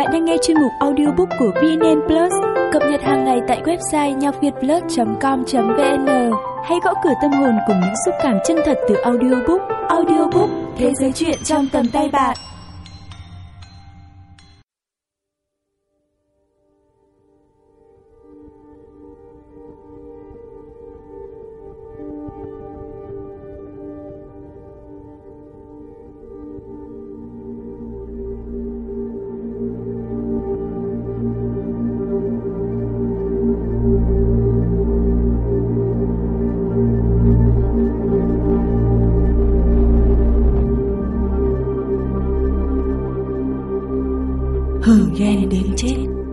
bạn đang nghe chuyên mục audiobook của VNN Plus, cập nhật hàng ngày tại website nhocvietplus.com.vn. Hãy gõ cửa tâm hồn cùng những xúc cảm chân thật từ audiobook. Audiobook, thế giới chuyện trong tầm tay bạn. Hờn ghen đến chết.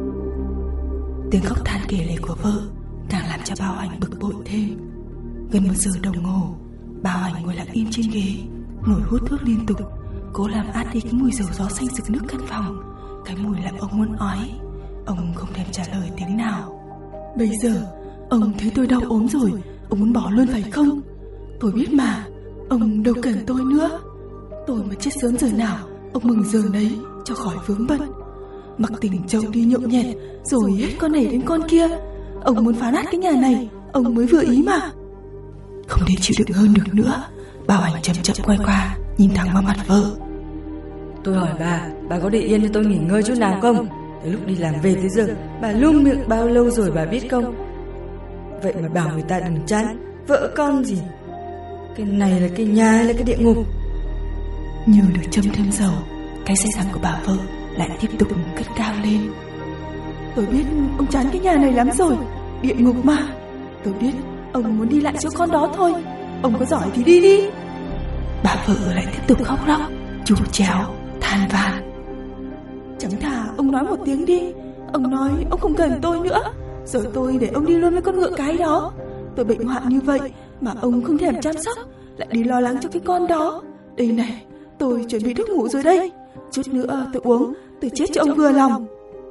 Tiếng khóc than kể lể của vợ càng làm cho Bao Anh bực bội thêm. Gần 1 giờ đồng hồ, Bao Anh ngồi lặng im trên ghế, ngồi hút thuốc liên tục, cố làm át đi cái mùi dầu gió xanh rực nước căn phòng, cái mùi làm ông muốn ói. Ông không thèm trả lời tiếng nào. Bây giờ ông thấy tôi đau ốm rồi, ông muốn bỏ luôn phải không? Tôi biết mà, ông đâu cần tôi nữa. Tôi mà chết sớm giờ nào, ông mừng giờ nấy cho khỏi vướng bận. Mặc tình trâu đi nhộn nhẹt, rồi hết con này đến con kia. Ông muốn phá nát cái nhà này, ông mới vừa ý mà. Không thể chịu đựng hơn được nữa, Bao Anh chậm chậm quay qua, nhìn thẳng vào mặt vợ. Tôi hỏi bà có để yên cho tôi nghỉ ngơi chút nào không? Từ lúc đi làm về tới giờ, bà luôn miệng bao lâu rồi bà biết không? Vậy mà bảo người ta đừng chán, vợ con gì. Cái này là cái nhà hay là cái địa ngục? Như được châm thêm dầu, cái say răng của bà vợ lại tiếp tục cất cao lên. Tôi biết ông chán cái nhà này lắm rồi, địa ngục mà. Tôi biết ông muốn đi lại chỗ con đó thôi. Ông có giỏi thì đi đi. Bà vợ lại tiếp tục khóc lóc, trù chéo, than van. Chẳng thà ông nói một tiếng đi. Ông nói ông không cần tôi nữa, rồi tôi để ông đi luôn với con ngựa cái đó. Tôi bệnh hoạn như vậy mà ông không thèm chăm sóc, lại đi lo lắng cho cái con đó. Đây này, tôi chuẩn bị thuốc ngủ rồi đây. Chút nữa tôi uống, tôi chết cho ông vừa lòng.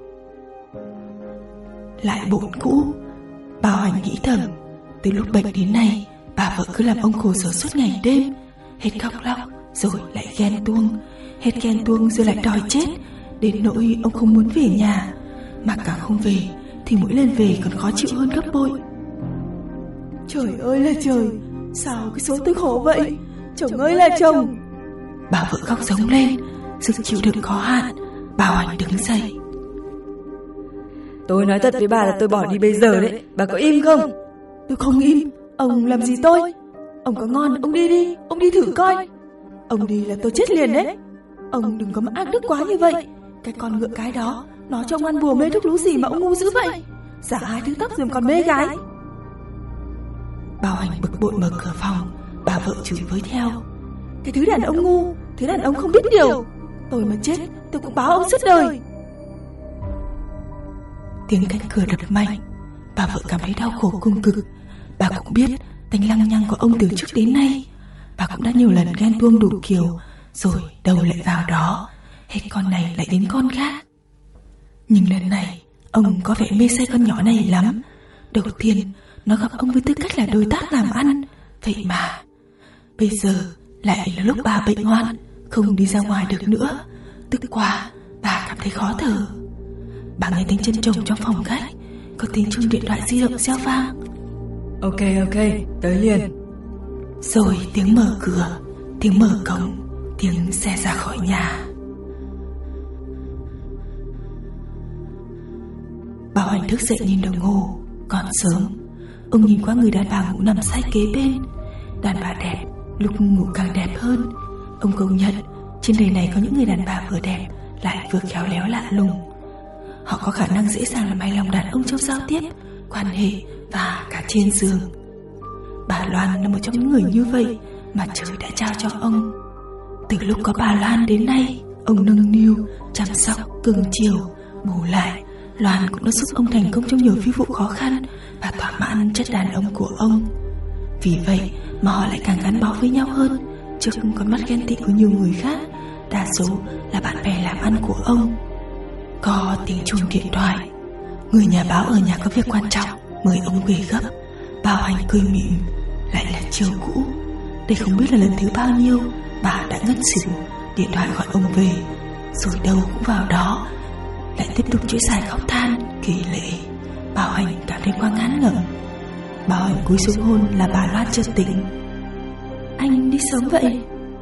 Lại bộn cũ, Bao Anh nghĩ thầm. Từ lúc bệnh đến nay, bà vợ cứ làm ông khổ sở suốt ngày đêm. Hết khóc lóc rồi lại ghen tuông, hết ghen tuông rồi lại đòi chết, đến nỗi ông không muốn về nhà. Mà càng không về thì mỗi lần về còn khó chịu hơn gấp bội. Trời ơi là trời, sao cái số tôi khổ vậy? Chồng ơi là chồng. Bà vợ khóc giống lên, sức chịu đựng có hạn. Bao Anh đứng dậy. Tôi nói thật với bà là tôi bỏ đi bây giờ đấy, bà có im không? Tôi không im. Ông làm gì tôi? Ông có ngon ông đi đi, ông đi thử coi. Ông đi là tôi chết liền đấy. Ông đừng có mà ác đức quá như vậy. Cái con ngựa cái đó, nó cho ông ăn bùa mê thuốc lú gì mà ông ngu dữ vậy? Giả 2 thứ tóc rồi còn mê gái. Bao Anh bực bội mở cửa phòng, bà vợ chửi với theo. Cái thứ đàn ông ngu, thứ đàn ông không biết điều. Tôi mà chết, tôi cũng báo ông suốt đời. Tiếng cánh cửa đập mạnh, bà vợ cảm thấy đau khổ cùng cực. Bà cũng biết tánh lăng nhăng của ông từ trước đến nay. Bà cũng đã nhiều lần ghen tuông đủ kiểu, rồi đầu lại vào đó, hết con này lại đến con khác. Nhưng lần này ông có vẻ mê say con nhỏ này lắm. Đầu tiên nó gặp ông với tư cách là đối tác làm ăn, vậy mà bây giờ lại là lúc bà bệnh hoạn, không đi ra ngoài được nữa. Tức quá bà cảm thấy khó thở. Bà nghe tiếng chân chồng trong phòng khách, có tiếng chuông điện thoại di động reo vang. Ok, tới liền. Rồi tiếng mở cửa, tiếng mở cổng, tiếng xe ra khỏi nhà. Bảo Anh thức dậy nhìn đồng hồ, còn sớm. Ông nhìn qua người đàn bà ngủ nằm say kế bên. Đàn bà đẹp, lúc ngủ càng đẹp hơn. Ông công nhận trên đời này có những người đàn bà vừa đẹp lại vừa khéo léo lạ lùng. Họ có khả năng dễ dàng làm hài lòng đàn ông trong giao tiếp, quan hệ và cả trên giường. Bà Loan là một trong những người như vậy mà trời đã trao cho ông. Từ lúc có bà Loan đến nay, ông nâng niu, chăm sóc, cưng chiều. Bù lại, Loan cũng đã giúp ông thành công trong nhiều phi vụ khó khăn và thỏa mãn chất đàn ông của ông. Vì vậy mà họ lại càng gắn bó với nhau hơn trước con mắt ghen tị của nhiều người khác, đa số là bạn bè làm ăn của ông. Có tiếng chuông điện thoại. Người nhà báo ở nhà có việc quan trọng, mời ông về gấp. Bao Anh cười mỉm. Lại là chiều cũ. Đây không biết là lần thứ bao nhiêu bà đã ngất xỉu điện thoại gọi ông về, rồi đâu cũng vào đó. Lại tiếp tục chuỗi dài khóc than kỳ lệ. Bảo Hành cảm thấy quá ngán ngẩm. Bảo Hành cúi xuống hôn là bà Loan chợt tỉnh. Anh đi sớm vậy?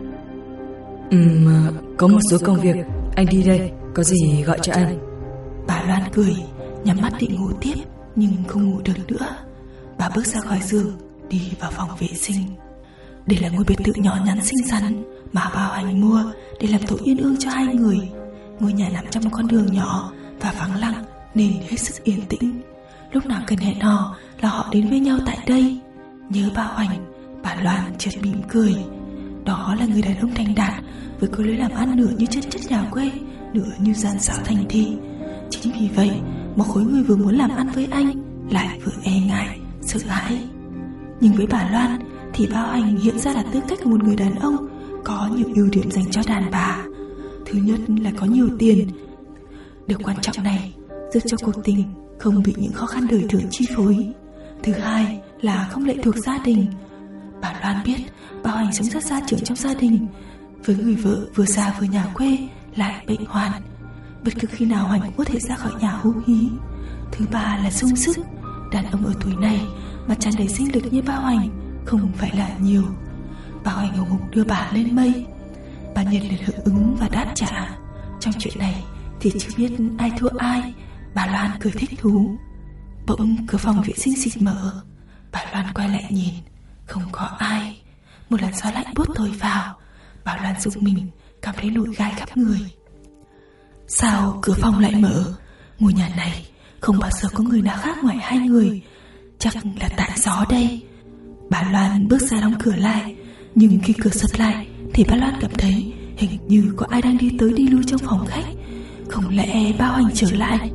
Có một số công việc, anh đi đây, có gì gọi cho anh. Bà Loan cười, nhắm mắt định ngủ tiếp nhưng không ngủ được nữa. Bà bước ra khỏi giường, đi vào phòng vệ sinh. Đây là ngôi biệt thự nhỏ nhắn xinh xắn mà Bảo Hành mua để làm tổ yên ương cho hai người. Ngôi nhà nằm trong một con đường nhỏ và vắng lặng nên hết sức yên tĩnh. Lúc nào cần hẹn hò là họ đến với nhau tại đây. Nhớ Bảo Hành, bà Loan chợt mỉm cười. Đó là người đàn ông thành đạt với có lối làm ăn nửa như chân chất nhà quê, nửa như gian xảo thành thị. Chính vì vậy một khối người vừa muốn làm ăn với anh lại vừa e ngại, sợ hãi. Nhưng với bà Loan thì Bảo Hành hiện ra là tư cách một người đàn ông có nhiều ưu điểm dành cho đàn bà. Thứ nhất là có nhiều tiền. Điều quan trọng này giúp cho cuộc tình không bị những khó khăn đời thường chi phối. Thứ hai là không lệ thuộc gia đình. Bà Loan biết Bảo Hành sống rất gia trưởng trong gia đình, với người vợ vừa già vừa nhà quê lại bệnh hoạn. Bất cứ khi nào Hành cũng có thể ra khỏi nhà hú hí. Thứ ba là sung sức. Đàn ông ở tuổi này mà tràn đầy sinh lực như Bảo Hành không phải là nhiều. Bảo Hành hùng hục đưa bà lên mây. Bà nhiệt liệt hưởng ứng và đáp trả. Trong chuyện này thì chưa biết ai thua ai. Bà Loan cười thích thú. Bỗng cửa phòng vệ sinh xịt mở. Bà Loan quay lại nhìn, không có ai. Một làn gió lạnh buốt thổi vào. Bà Loan rùng mình, cảm thấy nổi gai khắp người. Sao cửa phòng lại mở? Ngôi nhà này không bao giờ có người nào khác ngoài hai người. Chắc là tại gió đây. Bà Loan bước ra đóng cửa lại. Nhưng khi cửa sập lại thì bà Loan cảm thấy hình như có ai đang đi tới đi lui trong phòng khách. Không lẽ Bảo Hành trở lại?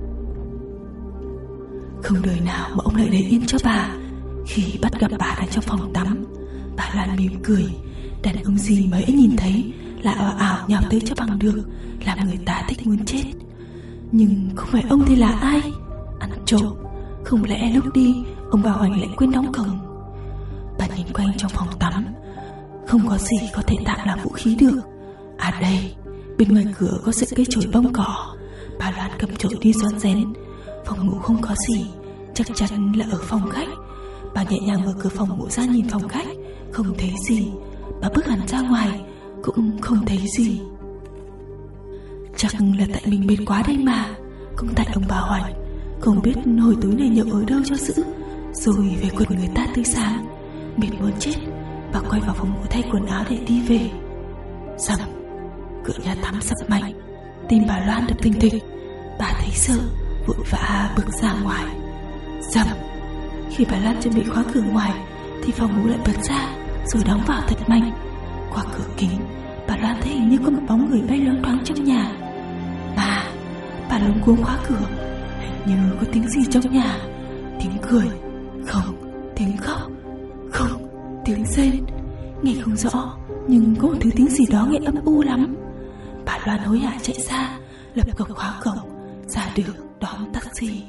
Không đời nào mà ông lại để yên cho bà. Khi bắt gặp bà đang trong phòng tắm, bà Loan mỉm cười. Đàn ông gì mới nhìn thấy là ảo ảo nhào tới cho bằng được, làm người ta thích muốn chết. Nhưng không phải ông thì là ai? Ăn trộm. Không lẽ lúc đi ông Bảo Hành lại quên đóng cổng? Bà nhìn quanh trong phòng tắm, không có gì có thể tạm làm vũ khí được. À đây, bên ngoài cửa có sợi cây chổi bông cỏ. Bà Loan cầm chổi đi xoắn rén. Phòng ngủ không có gì, chắc chắn là ở phòng khách. Bà nhẹ nhàng mở cửa phòng ngủ ra nhìn phòng khách, không thấy gì. Bà bước hẳn ra ngoài, cũng không thấy gì. Chắc là tại mình mệt quá đây mà. Cũng tại ông Bảo Hành không biết hồi tối này nhậu ở đâu cho giữ, rồi về quần người ta tới sáng. Mệt muốn chết, bà quay vào phòng ngủ thay quần áo để đi về. Dầm, cửa nhà tắm sập mạnh. Tim bà Loan đập thình thịch. Bà thấy sợ, vội vã bước ra ngoài. Dầm, khi bà Loan chuẩn bị khóa cửa ngoài thì phòng ngủ lại bật ra rồi đóng vào thật mạnh. Qua cửa kính, bà Loan thấy hình như có một bóng người bay loáng thoáng trong nhà. Bà luống cuống khóa cửa. Hình như có tiếng gì trong nhà. Tiếng cười, không. Tiếng khóc, không. Tiếng rên, nghe không rõ, nhưng có một thứ tiếng gì đó nghe âm u lắm. Bà Loan hối hả chạy ra, lập cọc khóa cổng, ra đường đón taxi.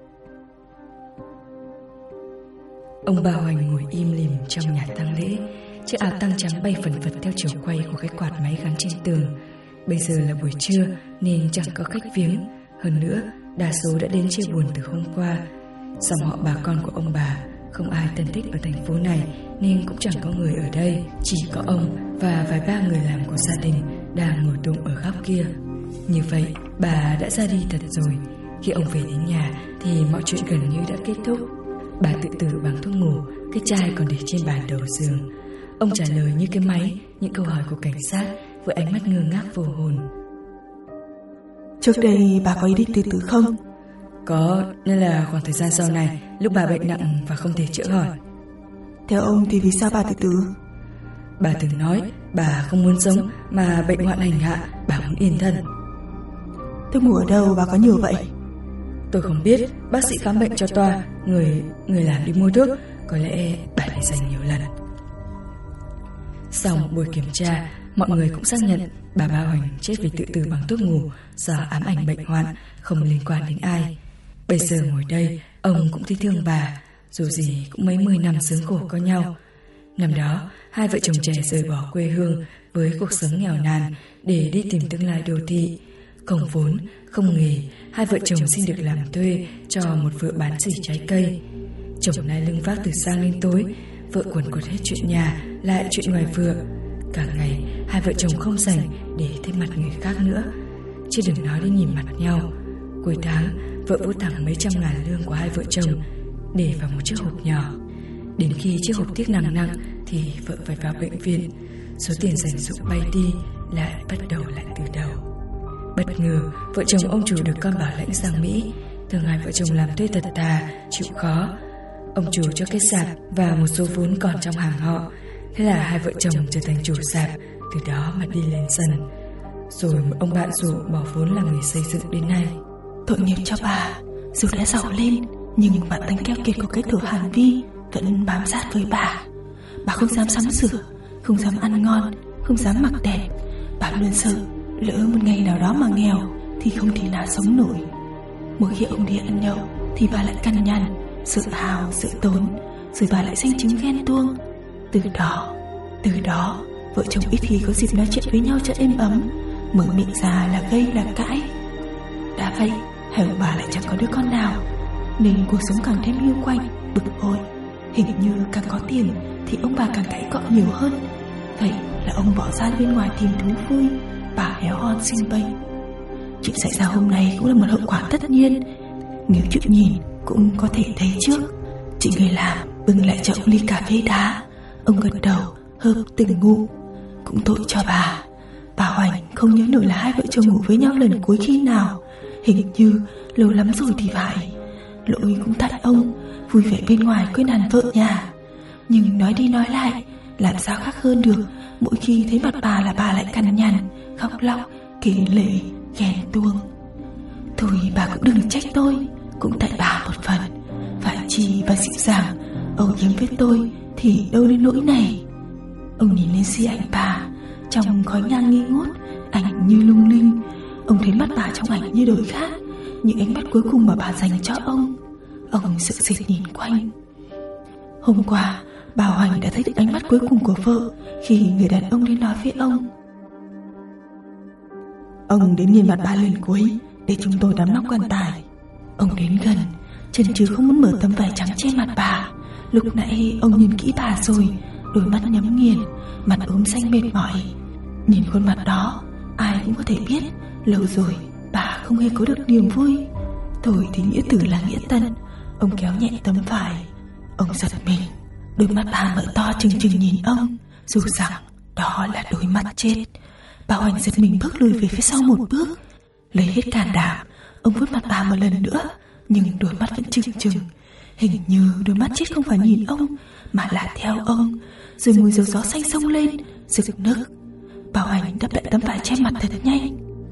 Ông Bảo Hành ngồi im lìm trong nhà tang lễ. Chiếc áo tang trắng bay phần phật theo chiều quay của cái quạt máy gắn trên tường. Bây giờ là buổi trưa nên chẳng có khách viếng. Hơn nữa, đa số đã đến chia buồn từ hôm qua. Dòng họ bà con của ông bà không ai thân thích ở thành phố này nên cũng chẳng có người ở đây. Chỉ có ông và vài ba người làm của gia đình đang ngồi tụng ở góc kia. Như vậy, bà đã ra đi thật rồi. Khi ông về đến nhà thì mọi chuyện gần như đã kết thúc. Bà tự tử bằng thuốc ngủ, cái chai còn để trên bàn đầu giường. Ông trả lời như cái máy những câu hỏi của cảnh sát với ánh mắt ngơ ngác vô hồn. Trước đây bà có ý định tự tử không? Có, nên là khoảng thời gian sau này lúc bà bệnh nặng và không thể chữa khỏi. Theo ông thì vì sao bà tự tử? Bà từng nói bà không muốn sống mà bệnh hoạn hành hạ, bà muốn yên thân. Thuốc ngủ ở đâu bà có nhiều vậy? Tôi không biết, bác sĩ khám bệnh cho toa, người làm đi mua thuốc, có lẽ bà để dành nhiều lần. Sau một buổi kiểm tra, mọi người cũng xác nhận bà Bảo Hành chết vì tự tử bằng thuốc ngủ do ám ảnh bệnh hoạn, không liên quan đến ai. Bây giờ ngồi đây, ông cũng thấy thương bà, dù gì cũng mấy mươi năm sướng khổ có nhau. Năm đó, hai vợ chồng trẻ rời bỏ quê hương với cuộc sống nghèo nàn để đi tìm tương lai đô thị. Không vốn, không nghề, hai vợ chồng xin được làm thuê cho một vợ bán xỉ trái cây. Chồng nay lưng vác từ sáng đến tối, vợ quần quật hết chuyện nhà lại chuyện ngoài vựa. Cả ngày hai vợ chồng không rảnh để thấy mặt người khác nữa, chứ đừng nói đến nhìn mặt nhau. Cuối tháng vợ vô thẳng mấy trăm ngàn lương của hai vợ chồng để vào một chiếc hộp nhỏ. Đến khi chiếc hộp tiếc nặng thì vợ phải vào bệnh viện. Số tiền dành dụm bay đi, lại bắt đầu lại từ đầu. Bất ngờ vợ chồng ông chủ được con bảo lãnh sang Mỹ. Thường hai vợ chồng làm thuê thật thà, chịu khó. Ông chủ cho cái sạp và một số vốn còn trong hàng họ. Thế là hai vợ chồng trở thành chủ sạp, từ đó mà đi lên dần. Rồi một ông bạn rủ bỏ vốn làm người xây dựng đến nay. Tội nghiệp cho bà, dù đã giàu lên nhưng bạn tánh keo kiệt của cái cửa Hàn Vi vẫn bám sát với bà. Bà không dám sắm sửa, không dám ăn ngon, không dám mặc đẹp. Bà luôn sợ lỡ một ngày nào đó mà nghèo thì không thể nào sống nổi. Mỗi khi ông đi ăn nhậu thì bà lại cằn nhằn, sợ hào, sợ tốn, rồi bà lại sanh chứng ghen tuông. Từ đó vợ chồng ít khi có dịp nói chuyện với nhau cho êm ấm, mở miệng ra là gây là cãi. Đã vậy hai ông bà lại chẳng có đứa con nào, nên cuộc sống càng thêm hiu quạnh, bực bội. Hình như càng có tiền thì ông bà càng cãi cọ nhiều hơn. Vậy là ông bỏ ra bên ngoài tìm thú vui, bà héo hon sinh bệnh. Chuyện xảy ra hôm nay cũng là một hậu quả tất nhiên. Nếu chịu nhìn cũng có thể thấy trước. Chị người làm bưng lại cho ông ly cà phê đá. Ông gật đầu hớp từng ngụm. Cũng tội cho bà. Bà Hoành không nhớ nổi là hai vợ chồng ngủ với nhau lần cuối khi nào. Hình như lâu lắm rồi thì phải. Lỗi cũng tại ông, vui vẻ bên ngoài quên hẳn vợ nhà. Nhưng nói đi nói lại, làm sao khác hơn được. Mỗi khi thấy mặt bà là bà lại cằn nhằn, khóc lóc, kể lể, ghen tuông. Thôi bà cũng đừng trách tôi, cũng tại bà một phần. Phải chi bà dịu dàng, âu yếm với tôi thì đâu đến nỗi này. Ông nhìn lên di ảnh bà, trong khói nhang nghi ngút, ảnh như lung linh. Ông thấy mắt bà trong ảnh như đổi khác, những ánh mắt cuối cùng mà bà dành cho ông. Ông sợ sệt nhìn quanh. Hôm qua bà Hoành đã thấy được ánh mắt cuối cùng của vợ khi người đàn ông đến nói với ông. Ông đến nhìn mặt bà lần cuối để chúng tôi đắm nóc quan tài. Ông đến gần, chần chừ không muốn mở tấm vải trắng che mặt bà. Lúc nãy ông nhìn kỹ bà rồi, đôi mắt nhắm nghiền, mặt ốm xanh mệt mỏi. Nhìn khuôn mặt đó, ai cũng có thể biết lâu rồi bà không hề có được niềm vui. Thôi thì nghĩa tử là nghĩa tân. Ông kéo nhẹ tấm vải. Ông giật mình, đôi mắt bà mở to trừng trừng nhìn ông, dù rằng đó là đôi mắt chết. Bà Hoành giật mình bước lùi về phía sau một bước. Lấy hết can đảm, ông vuốt mặt bà một lần nữa, nhưng đôi mắt vẫn trừng trừng. Hình như đôi mắt chết không phải nhìn ông, mà là theo ông. Rồi mùi dầu gió xanh xông lên, rực nức. Bà Hoành đắp lại tấm vải che mặt thật nhanh.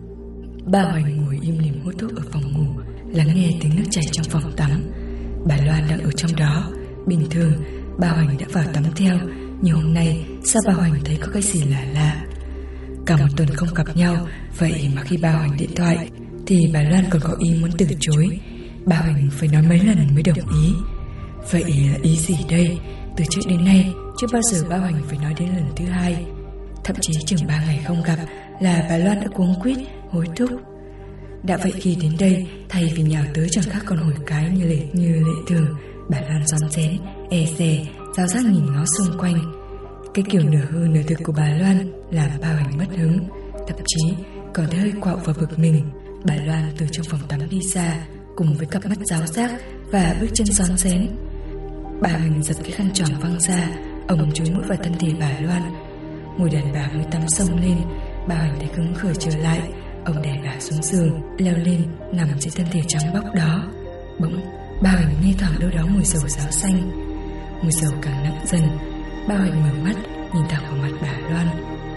Bà Hoành ngồi im lìm hút thuốc ở phòng ngủ, lắng nghe tiếng nước chảy trong phòng tắm. Bà Loan đang ở trong đó. Bình thường bà Hoành đã vào tắm theo, nhưng hôm nay sao bà Hoành thấy có cái gì lạ lạ. Cả một tuần không gặp nhau, vậy mà khi bà Hoành điện thoại thì bà Loan còn có ý muốn từ chối. Bà Hoành phải nói mấy lần mới đồng ý. Vậy là ý gì đây? Từ trước đến nay chưa bao giờ bà Hoành phải nói đến lần thứ hai. Thậm chí chừng 3 ngày không gặp là bà Loan đã cuống quýt hối thúc. Đã vậy khi đến đây, thay vì nhào tới chẳng khác con hổi cái như lệ thường, bà Loan rón rén, e dè, rào rác nhìn ngó xung quanh. Cái kiểu nửa hư nửa thực của bà Loan làm bà Hoành mất hứng, thậm chí còn thấy hơi quạo và bực mình. Bà Loan từ trong phòng tắm đi ra, cùng với cặp mắt ráo rác và bước chân rón rén. Bà Hoành giật cái khăn tròn văng ra, ông chúi mũi vào thân thể bà Loan. Mùi đàn bà mới tắm xông lên, bà Hoành thấy cứng khởi trở lại. Ông đè bà xuống giường, leo lên, nằm trên thân thể trắng bóc đó. Bỗng bà Hoành nghe thoảng đâu đó mùi dầu ráo xanh. Mùi dầu càng nặng dần. Bà Hoành mở mắt, nhìn thẳng vào mặt bà Loan.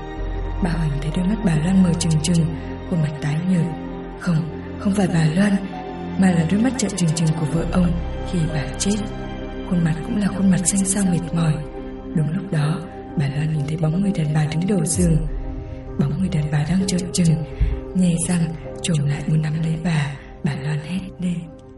Bà Hoành thấy đôi mắt bà Loan mở trừng trừng, khuôn mặt tái nhợt. Không phải bà Loan, mà là đôi mắt trợn trừng trừng của vợ ông khi bà chết. Khuôn mặt cũng là khuôn mặt xanh xao mệt mỏi. Đúng lúc đó, bà Loan nhìn thấy bóng người đàn bà đứng đầu giường. Bóng người đàn bà đang trợn trừng, nhè răng chồm lại muốn nắm lấy bà Loan hét lên.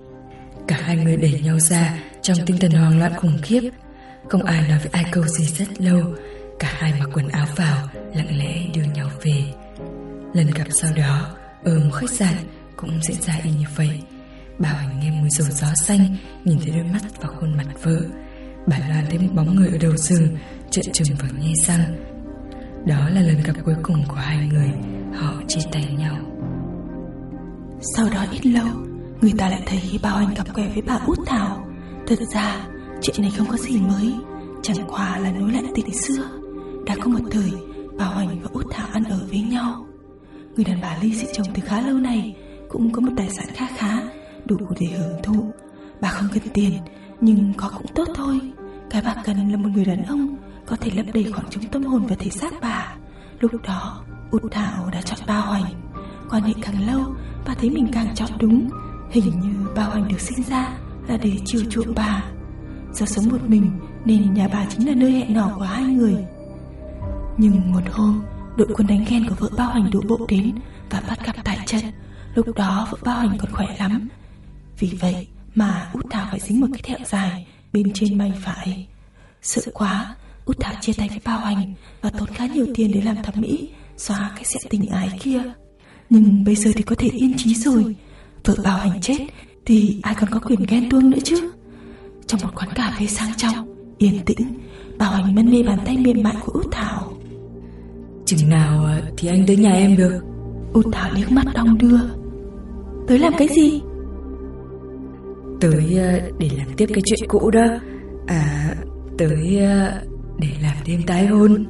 Cả hai người đẩy nhau ra trong tinh thần hoang loạn khủng khiếp. Không ai nói với ai câu gì rất lâu. Cả hai mặc quần áo vào, lặng lẽ đưa nhau về. Lần gặp sau đó, Ở một khách sạn cũng diễn ra y như vậy. Bà Hoành nghe mùi dầu gió xanh, nhìn thấy đôi mắt và khuôn mặt vợ. Bà Loan thấy một bóng người ở đầu giường, trợn trừng và nhe răng. Đó là lần gặp cuối cùng của hai người. Họ chia tay nhau. Sau đó ít lâu, người ta lại thấy bà Hoành gặp quen với bà Út Thảo. Thật ra chuyện này không có gì mới, chẳng qua là nối lại tình xưa. Đã có một thời bà Hoành và Út Thảo ăn ở với nhau. Người đàn bà ly dị chồng từ khá lâu này, cũng có một tài sản khá đủ để hưởng thụ. Bà không cần tiền, nhưng có cũng tốt thôi. Cái bà cần là một người đàn ông có thể lấp đầy khoảng trống tâm hồn và thể xác bà. Lúc đó Út Thảo đã chọn bà Hoành. Quan hệ càng lâu, bà thấy mình càng chọn đúng. Hình như bà Hoành được sinh ra là để chiều chuộng bà. Do sống một mình nên nhà bà chính là nơi hẹn hò của hai người. Nhưng một hôm, đội quân đánh ghen của vợ bà Hoành đổ bộ đến và bắt gặp tại trận. Lúc đó vợ bà Hoành còn khỏe lắm, vì vậy mà Út Thảo phải dính một cái thẹo dài bên trên may phải. Sợ quá, Út Thảo chia tay với bà Hoành và tốn khá nhiều tiền để làm thẩm mỹ, xóa cái sẹo tình ái kia. Nhưng bây giờ thì có thể yên trí rồi. Vợ bà Hoành chết thì ai còn có quyền ghen tuông nữa chứ. Trong một quán cà phê sang trọng, yên tĩnh, bà Hoành mân mê bàn tay mềm mại của Út Thảo. Chừng nào thì anh tới nhà em được? Út Thảo liếc mắt đong đưa. Tới làm cái gì? Tới để làm tiếp cái chuyện cũ đó. Tới để làm thêm tái hôn.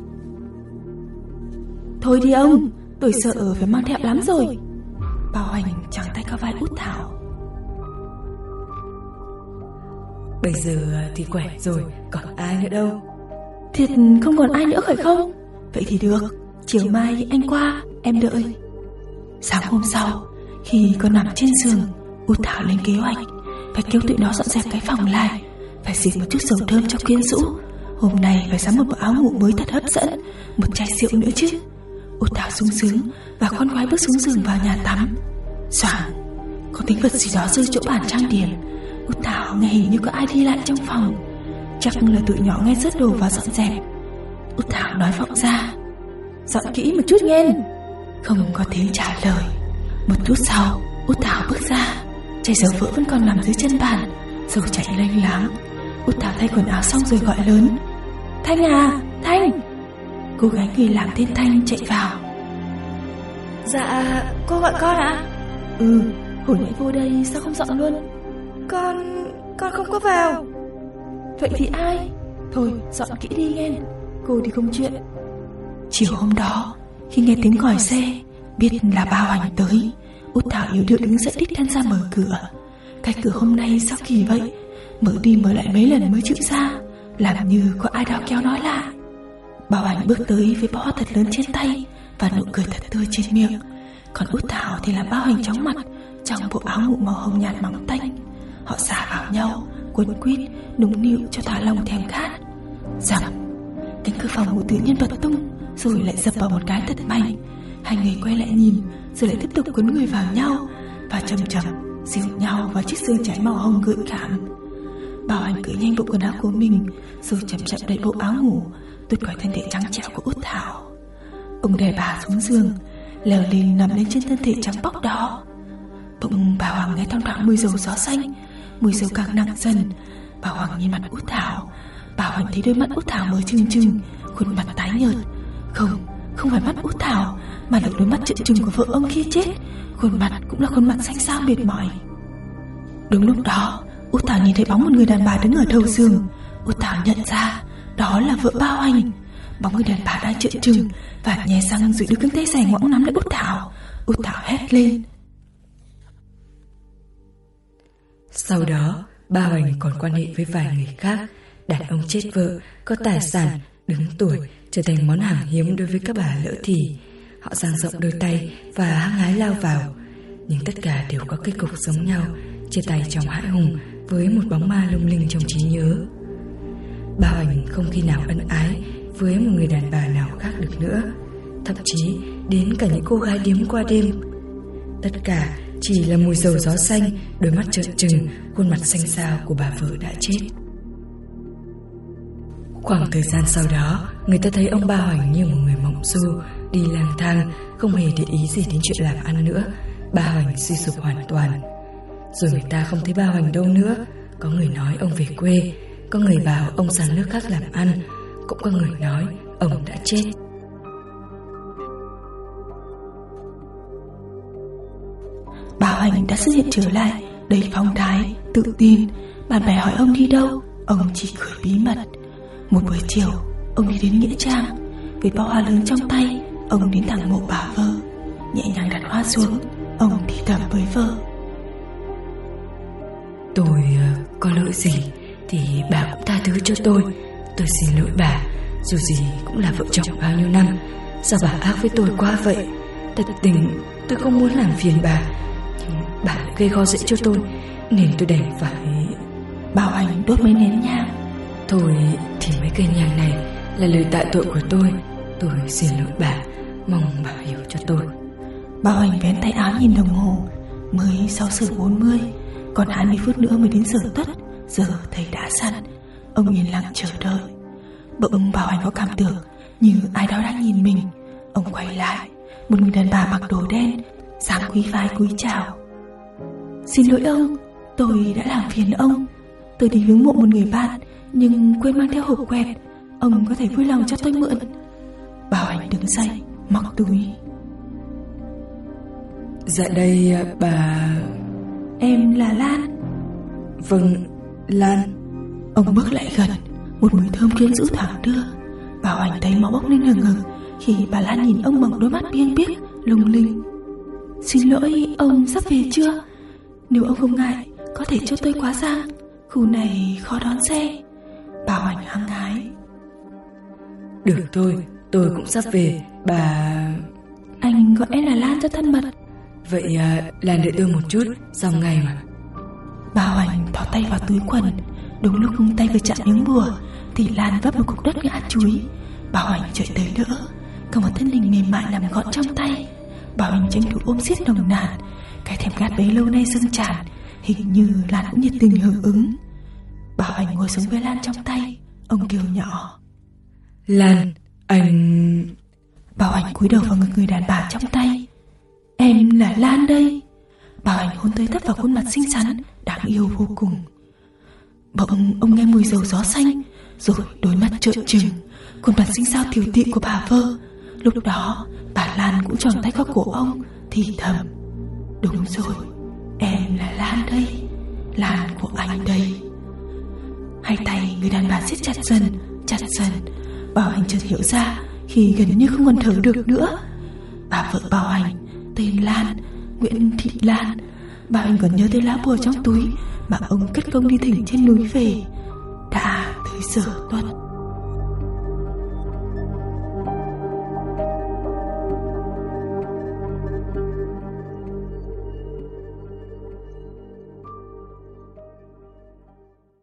Thôi đi ông, tôi sợ phải mang thẹo lắm rồi. Bà Hoành chẳng tay cao vai Út Thảo. Bây giờ thì khỏe rồi, còn ai nữa đâu. Thiệt không còn ai nữa phải không? Vậy thì được, chiều mai anh qua, em đợi. Sáng hôm sau, khi còn nằm trên giường, Út Thảo lên kế hoạch phải kêu tụi nó dọn dẹp cái phòng lại, phải xịt một chút dầu thơm cho quyến rũ. Hôm nay phải sắm một bộ áo ngủ mới thật hấp dẫn, một chai rượu nữa chứ. Út Thảo sung sướng và khoan khoái bước xuống giường vào nhà tắm. Xoảng, có tiếng vật gì đó rơi chỗ bàn trang điểm. Út Thảo nghe hình như có ai đi lại trong phòng. Chắc là tụi nhỏ nghe rớt đồ và dọn dẹp. Út Thảo nói vọng ra: dọn kỹ một chút nghe. Không có tiếng trả lời. Một chút sau, Út Thảo bước ra. Chai dầu vỡ vẫn còn nằm dưới chân bàn, dầu chảy lênh láng. Út Thảo thay quần áo xong rồi gọi lớn: Thanh à, Thanh! Cô gái người làm tên Thanh chạy vào. Dạ, cô gọi con ạ? Hồi nãy vô đây sao không dọn luôn? Con không có vào. Vậy thì ai? Thôi dọn kỹ đi nghe, cô đi công chuyện. Chiều hôm đó, khi nghe tiếng còi xe, biết là bà Hoành tới, Út Thảo yếu điệu đứng dậy đích thân ra mở cửa. Cái cửa hôm nay sao kỳ vậy? Mở đi mở lại mấy lần mới chịu ra, làm như có ai đó kéo nói lạ. Bà Hoành bước tới với bó hoa thật lớn trên tay và nụ cười thật tươi trên miệng. Còn Út Thảo thì làm bà Hoành chóng mặt trong bộ áo ngủ màu hồng nhạt mỏng tanh. Họ xả vào nhau, quấn quýt, nũng nịu cho thỏa lòng thèm khát. Rầm, cánh cửa phòng ngủ tự nhiên bật tung, rồi lại dập vào một cái thật mạnh. Hai người quay lại nhìn, rồi lại tiếp tục quấn người vào nhau và chậm chậm dìu nhau vào chiếc giường trải màu hồng gợi cảm. Bà Hoành cởi nhanh bộ quần áo của mình, rồi chậm chậm đẩy bộ áo ngủ tuột khỏi thân thể trắng trẻo của Út Thảo. Ông đè bà xuống giường, leo lên nằm lên trên thân thể trắng bóc đó. Bỗng bà Hoàng nghe thoang thoảng mùi dầu gió xanh, mùi dầu càng nặng dần. Bà Hoàng nhìn mặt Út Thảo. Bà Hoành thấy đôi mắt Út Thảo mở trừng trừng, khuôn mặt tái nhợt. Không phải mắt Út Thảo, mà là đôi mắt trợn trừng của vợ ông khi chết. Khuôn mặt cũng là khuôn mặt xanh xao mệt mỏi. Đúng lúc đó, Út Thảo nhìn thấy bóng một người đàn bà đứng ở đầu giường. Út Thảo nhận ra đó là vợ bà Hoành. Bóng người đàn bà đang trợn trừng và nhè răng rồi đưa cánh tay dài ngoẵng nắm lấy Út Thảo. Út Thảo hét lên. Sau đó, bà Hoành còn quan hệ với vài người khác. Đàn ông chết vợ, có tài sản, đứng tuổi, trở thành món hàng hiếm đối với các bà lỡ thì. Họ dang rộng đôi tay và hăng hái lao vào. Nhưng tất cả đều có kết cục giống nhau, chia tay trong hãi hùng với một bóng ma lung linh trong trí nhớ. Bà Hoành không khi nào ân ái với một người đàn bà nào khác được nữa, thậm chí đến cả những cô gái điếm qua đêm. Tất cả chỉ là mùi dầu gió xanh, đôi mắt trợn trừng, khuôn mặt xanh xao của bà vợ đã chết. Khoảng thời gian sau đó, người ta thấy ông bà Hoành như một người mộng du, đi lang thang, không hề để ý gì đến chuyện làm ăn nữa. ba Hoành suy sụp hoàn toàn. Rồi người ta không thấy ba Hoành đâu nữa. Có người nói ông về quê, có người bảo ông sang nước khác làm ăn, cũng có người nói ông đã chết. Bà Hoành đã xuất hiện trở lại, đầy phong thái, tự tin. Bạn bè hỏi ông đi đâu, ông chỉ cười bí mật. Một buổi chiều, ông đi đến nghĩa trang. Với bó hoa lớn trong tay, ông đến thẳng mộ bà vợ. Nhẹ nhàng đặt hoa xuống, ông thì thầm với vợ: Tôi có lỗi gì thì bà cũng tha thứ cho tôi. Tôi xin lỗi bà. Dù gì cũng là vợ chồng bao nhiêu năm, sao bà ác với tôi quá vậy? Thật tình tôi không muốn làm phiền bà, nhưng bà lại gây khó dễ cho tôi, nên tôi đành phải... Bà Hoành đốt mấy nén nhang. Thôi thì mấy cây nhang này là lời tạ tội của tôi. Tôi xin lỗi bà, mong bà hiểu cho tôi. Bà Hoành vén tay áo nhìn đồng hồ, mới 6:40, còn 20 phút nữa mới đến giờ tuất. Giờ thầy đã sẵn. Ông yên lặng chờ đợi. Bỗng bà Hoành có cảm tưởng như ai đó đang nhìn mình. Ông quay lại, một người đàn bà mặc đồ đen, dáng quý phái cúi chào: Xin lỗi ông, tôi đã làm phiền ông. Tôi đi viếng mộ một người bạn, nhưng quên mang theo hộp quẹt. Ông có thể vui lòng cho tôi mượn. Bà Hoành đứng dậy, móc túi. Dạ đây bà... Em là Lan. Vâng, Lan. Ông bước lại gần, một mùi thơm quyến rũ thoảng đưa. Bà Hoành thấy máu bốc lên hừng hực khi bà Lan nhìn ông bằng đôi mắt biêng biếc lung linh. Xin lỗi, ông sắp về chưa? Nếu ông không ngại, có thể cho tôi quá sang. Khu này khó đón xe. Bà Hoành hăng hái. Được thôi, tôi cũng sắp về, bà... Anh gọi em là Lan cho thân mật. Vậy Lan đợi tôi một chút, xong ngay mà. Bà Hoành thò tay vào túi quần. Đúng lúc tay vừa chạm miếng bùa thì Lan vấp một cục đất ngã chúi. Bà Hoành chạy tới đỡ. Cả một thân hình mềm mại nằm gọn trong tay. Bà Hoành tranh thủ ôm siết nồng nàn. Cái thèm khát bấy lâu nay dâng tràn. Hình như Lan cũng nhiệt tình hưởng ứng. Bà Hoành ngồi xuống với Lan trong tay. Ông kêu nhỏ: Lan, anh... Bà Hoành cúi đầu vào ngực người đàn bà trong tay. Em là Lan đây. Bà Hoành hôn tới tấp vào khuôn mặt xinh xắn đáng yêu vô cùng. Bỗng ông nghe mùi dầu gió xanh, rồi đôi mắt trợn trừng, khuôn mặt xinh xao tiểu tụy của bà vợ. Lúc đó bà Lan cũng tròn tay qua cổ ông, thì thầm: Đúng rồi, em là Lan đây, Lan của anh đây. Hai tay người đàn bà siết chặt dần, chặt dần. Bảo Hành chợt hiểu ra khi gần như không còn thở được nữa. Bà vợ Bảo Hành tên Lan, Nguyễn Thị Lan. Bảo Hành còn nhớ tới lá bùa trong túi mà ông cất công đi thỉnh trên núi về. Đã tới giờ tuất.